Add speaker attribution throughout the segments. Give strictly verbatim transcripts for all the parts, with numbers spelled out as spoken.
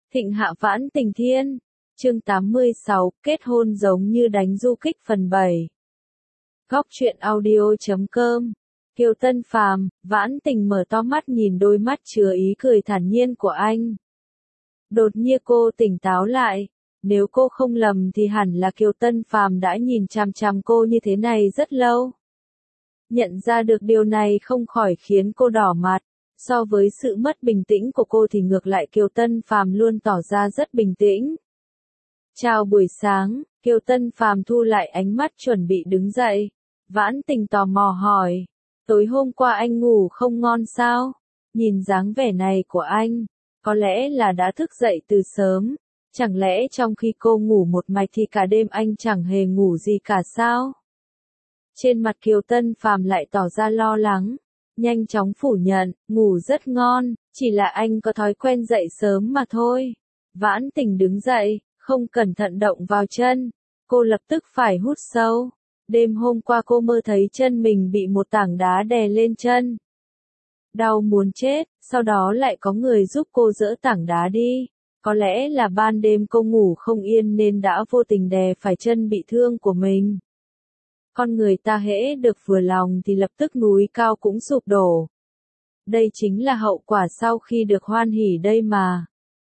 Speaker 1: Thịnh hạ vãn tình thiên. Chương tám mươi sáu, kết hôn giống như đánh du kích phần bảy. Góc truyện audio chấm com. Kiều Tân Phàm, vãn tình mở to mắt nhìn đôi mắt chứa ý cười thản nhiên của anh. Đột nhiên cô tỉnh táo lại. Nếu cô không lầm thì hẳn là Kiều Tân Phàm đã nhìn chằm chằm cô như thế này rất lâu. Nhận ra được điều này không khỏi khiến cô đỏ mặt. So với sự mất bình tĩnh của cô thì ngược lại Kiều Tân Phàm luôn tỏ ra rất bình tĩnh. Chào buổi sáng, Kiều Tân Phàm thu lại ánh mắt chuẩn bị đứng dậy. Vãn tình tò mò hỏi, tối hôm qua anh ngủ không ngon sao? Nhìn dáng vẻ này của anh, có lẽ là đã thức dậy từ sớm. Chẳng lẽ trong khi cô ngủ một mạch thì cả đêm anh chẳng hề ngủ gì cả sao? Trên mặt Kiều Tân Phàm lại tỏ ra lo lắng. Nhanh chóng phủ nhận, ngủ rất ngon, chỉ là anh có thói quen dậy sớm mà thôi. Vãn tình đứng dậy, không cẩn thận động vào chân. Cô lập tức phải hút sâu. Đêm hôm qua cô mơ thấy chân mình bị một tảng đá đè lên chân. Đau muốn chết, sau đó lại có người giúp cô dỡ tảng đá đi. Có lẽ là ban đêm cô ngủ không yên nên đã vô tình đè phải chân bị thương của mình. Con người ta hễ được vừa lòng thì lập tức núi cao cũng sụp đổ. Đây chính là hậu quả sau khi được hoan hỉ đây mà.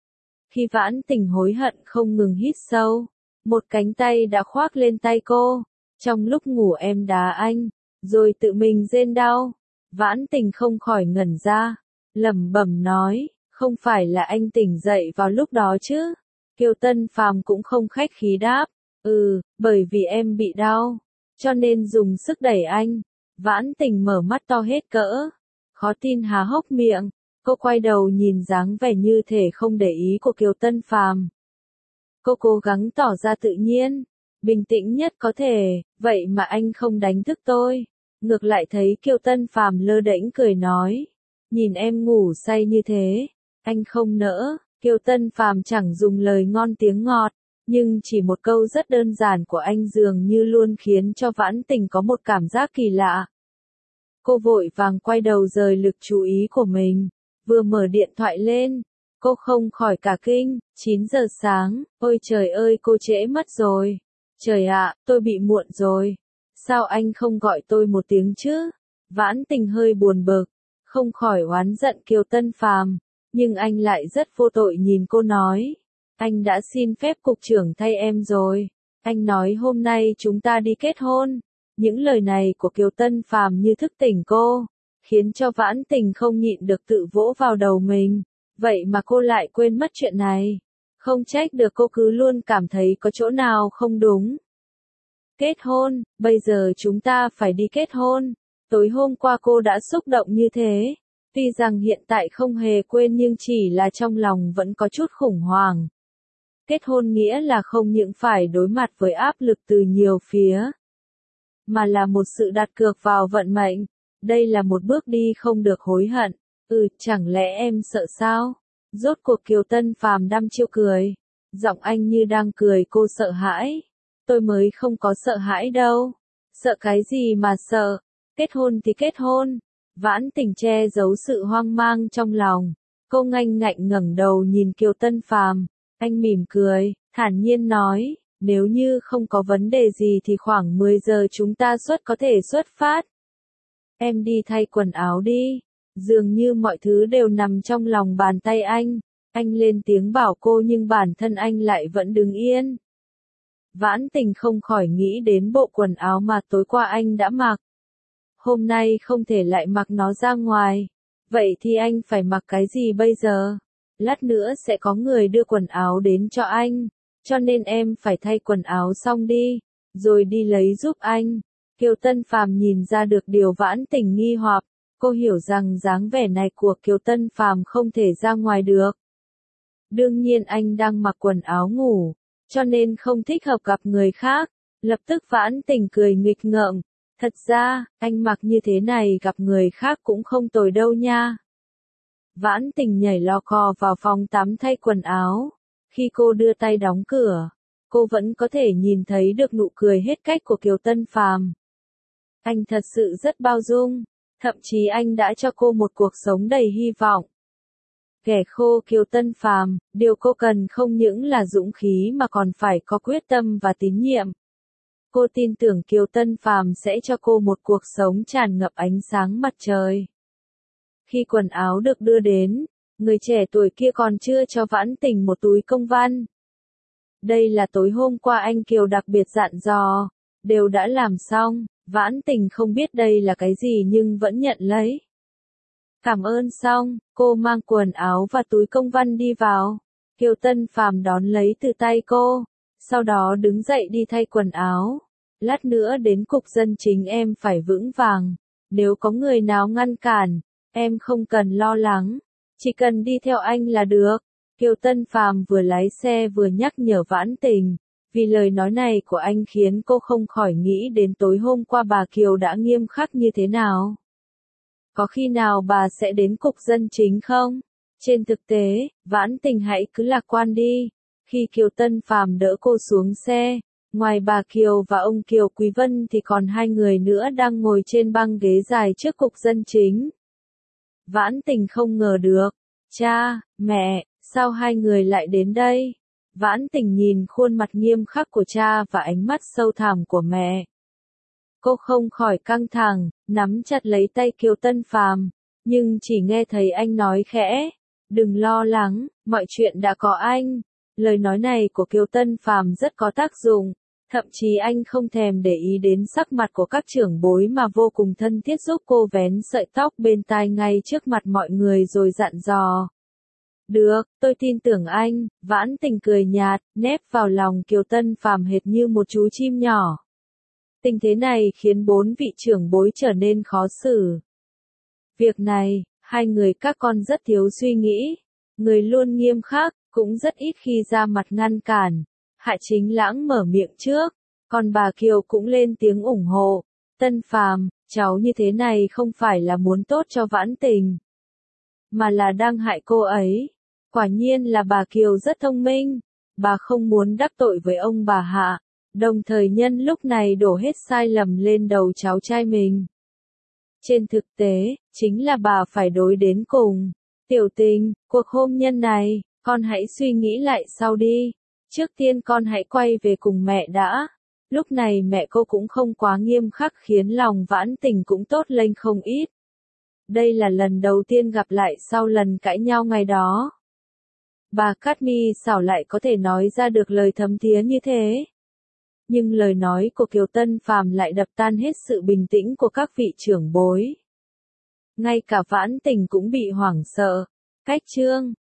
Speaker 1: Khi vãn tình hối hận không ngừng hít sâu, một cánh tay đã khoác lên tay cô. Trong lúc ngủ em đá anh, rồi tự mình rên đau. Vãn tình không khỏi ngẩn ra, lẩm bẩm nói, không phải là anh tỉnh dậy vào lúc đó chứ? Kiều Tân Phàm cũng không khách khí đáp, ừ, bởi vì em bị đau, cho nên dùng sức đẩy anh. Vãn tình mở mắt to hết cỡ, khó tin há hốc miệng. Cô quay đầu nhìn dáng vẻ như thể không để ý của Kiều Tân Phàm. Cô cố gắng tỏ ra tự nhiên, bình tĩnh nhất có thể, vậy mà anh không đánh thức tôi. Ngược lại thấy Kiều Tân Phàm lơ đễnh cười nói, nhìn em ngủ say như thế, anh không nỡ. Kiều Tân Phàm chẳng dùng lời ngon tiếng ngọt, nhưng chỉ một câu rất đơn giản của anh dường như luôn khiến cho vãn tình có một cảm giác kỳ lạ. Cô vội vàng quay đầu rời lực chú ý của mình, vừa mở điện thoại lên, cô không khỏi cả kinh. Chín giờ sáng, ôi trời ơi cô trễ mất rồi. Trời ạ, tôi bị muộn rồi. Sao anh không gọi tôi một tiếng chứ? Vãn tình hơi buồn bực, không khỏi oán giận Kiều Tân Phàm, nhưng anh lại rất vô tội nhìn cô nói, anh đã xin phép cục trưởng thay em rồi. Anh nói hôm nay chúng ta đi kết hôn. Những lời này của Kiều Tân Phàm như thức tỉnh cô, khiến cho vãn tình không nhịn được tự vỗ vào đầu mình. Vậy mà cô lại quên mất chuyện này. Không trách được cô cứ luôn cảm thấy có chỗ nào không đúng. Kết hôn, bây giờ chúng ta phải đi kết hôn. Tối hôm qua cô đã xúc động như thế. Tuy rằng hiện tại không hề quên nhưng chỉ là trong lòng vẫn có chút khủng hoảng. Kết hôn nghĩa là không những phải đối mặt với áp lực từ nhiều phía, mà là một sự đặt cược vào vận mệnh. Đây là một bước đi không được hối hận. Ừ, chẳng lẽ em sợ sao? Rốt cuộc Kiều Tân Phàm đăm chiêu cười. Giọng anh như đang cười cô sợ hãi. Tôi mới không có sợ hãi đâu. Sợ cái gì mà sợ? Kết hôn thì kết hôn. Vãn tình che giấu sự hoang mang trong lòng. Cô nganh ngạnh ngẩng đầu nhìn Kiều Tân Phàm. Anh mỉm cười, thản nhiên nói, nếu như không có vấn đề gì thì khoảng mười giờ chúng ta xuất có thể xuất phát. Em đi thay quần áo đi. Dường như mọi thứ đều nằm trong lòng bàn tay anh. Anh lên tiếng bảo cô nhưng bản thân anh lại vẫn đứng yên. Vãn tình không khỏi nghĩ đến bộ quần áo mà tối qua anh đã mặc. Hôm nay không thể lại mặc nó ra ngoài. Vậy thì anh phải mặc cái gì bây giờ? Lát nữa sẽ có người đưa quần áo đến cho anh. Cho nên em phải thay quần áo xong đi, rồi đi lấy giúp anh. Kiều Tân Phàm nhìn ra được điều vãn tình nghi hoặc. Cô hiểu rằng dáng vẻ này của Kiều Tân Phàm không thể ra ngoài được. Đương nhiên anh đang mặc quần áo ngủ, cho nên không thích hợp gặp người khác. Lập tức vãn tình cười nghịch ngợm. Thật ra, anh mặc như thế này gặp người khác cũng không tồi đâu nha. Vãn tình nhảy lò cò vào phòng tắm thay quần áo. Khi cô đưa tay đóng cửa, cô vẫn có thể nhìn thấy được nụ cười hết cách của Kiều Tân Phàm. Anh thật sự rất bao dung. Thậm chí anh đã cho cô một cuộc sống đầy hy vọng. Kẻ khô Kiều Tân Phàm, điều cô cần không những là dũng khí mà còn phải có quyết tâm và tín nhiệm. Cô tin tưởng Kiều Tân Phàm sẽ cho cô một cuộc sống tràn ngập ánh sáng mặt trời. Khi quần áo được đưa đến, người trẻ tuổi kia còn chưa cho Vãn Tình một túi công văn. Đây là tối hôm qua anh Kiều đặc biệt dặn dò, đều đã làm xong, Vãn Tình không biết đây là cái gì nhưng vẫn nhận lấy. Cảm ơn xong, cô mang quần áo và túi công văn đi vào. Kiều Tân Phàm đón lấy từ tay cô, sau đó đứng dậy đi thay quần áo. Lát nữa đến cục dân chính em phải vững vàng, nếu có người nào ngăn cản, em không cần lo lắng, chỉ cần đi theo anh là được. Kiều Tân Phàm vừa lái xe vừa nhắc nhở Vãn Tình, vì lời nói này của anh khiến cô không khỏi nghĩ đến tối hôm qua bà Kiều đã nghiêm khắc như thế nào. Có khi nào bà sẽ đến cục dân chính không? Trên thực tế, Vãn Tình hãy cứ lạc quan đi. Khi Kiều Tân Phàm đỡ cô xuống xe, ngoài bà Kiều và ông Kiều Quý Vân thì còn hai người nữa đang ngồi trên băng ghế dài trước cục dân chính. Vãn Tình không ngờ được. Cha, mẹ, sao hai người lại đến đây? Vãn Tình nhìn khuôn mặt nghiêm khắc của cha và ánh mắt sâu thẳm của mẹ. Cô không khỏi căng thẳng, nắm chặt lấy tay Kiều Tân Phàm, nhưng chỉ nghe thấy anh nói khẽ, đừng lo lắng, mọi chuyện đã có anh. Lời nói này của Kiều Tân Phàm rất có tác dụng, thậm chí anh không thèm để ý đến sắc mặt của các trưởng bối mà vô cùng thân thiết giúp cô vén sợi tóc bên tai ngay trước mặt mọi người rồi dặn dò. Được, tôi tin tưởng anh. Vãn Tình cười nhạt, nép vào lòng Kiều Tân Phàm hệt như một chú chim nhỏ. Tình thế này khiến bốn vị trưởng bối trở nên khó xử. Việc này, hai người các con rất thiếu suy nghĩ, người luôn nghiêm khắc, cũng rất ít khi ra mặt ngăn cản. Hạ Chính Lãng mở miệng trước, còn bà Kiều cũng lên tiếng ủng hộ. Tân Phàm, cháu như thế này không phải là muốn tốt cho Vãn Tình, mà là đang hại cô ấy. Quả nhiên là bà Kiều rất thông minh, bà không muốn đắc tội với ông bà Hạ, đồng thời nhân lúc này đổ hết sai lầm lên đầu cháu trai mình. Trên thực tế, chính là bà phải đối đến cùng. Tiểu Tình, cuộc hôn nhân này, con hãy suy nghĩ lại sau đi. Trước tiên con hãy quay về cùng mẹ đã. Lúc này mẹ cô cũng không quá nghiêm khắc khiến lòng Vãn Tình cũng tốt lên không ít. Đây là lần đầu tiên gặp lại sau lần cãi nhau ngày đó. Bà Cát Mi xảo lại có thể nói ra được lời thấm thía như thế. Nhưng lời nói của Kiều Tân Phàm lại đập tan hết sự bình tĩnh của các vị trưởng bối. Ngay cả Vãn Tình cũng bị hoảng sợ. Cách chương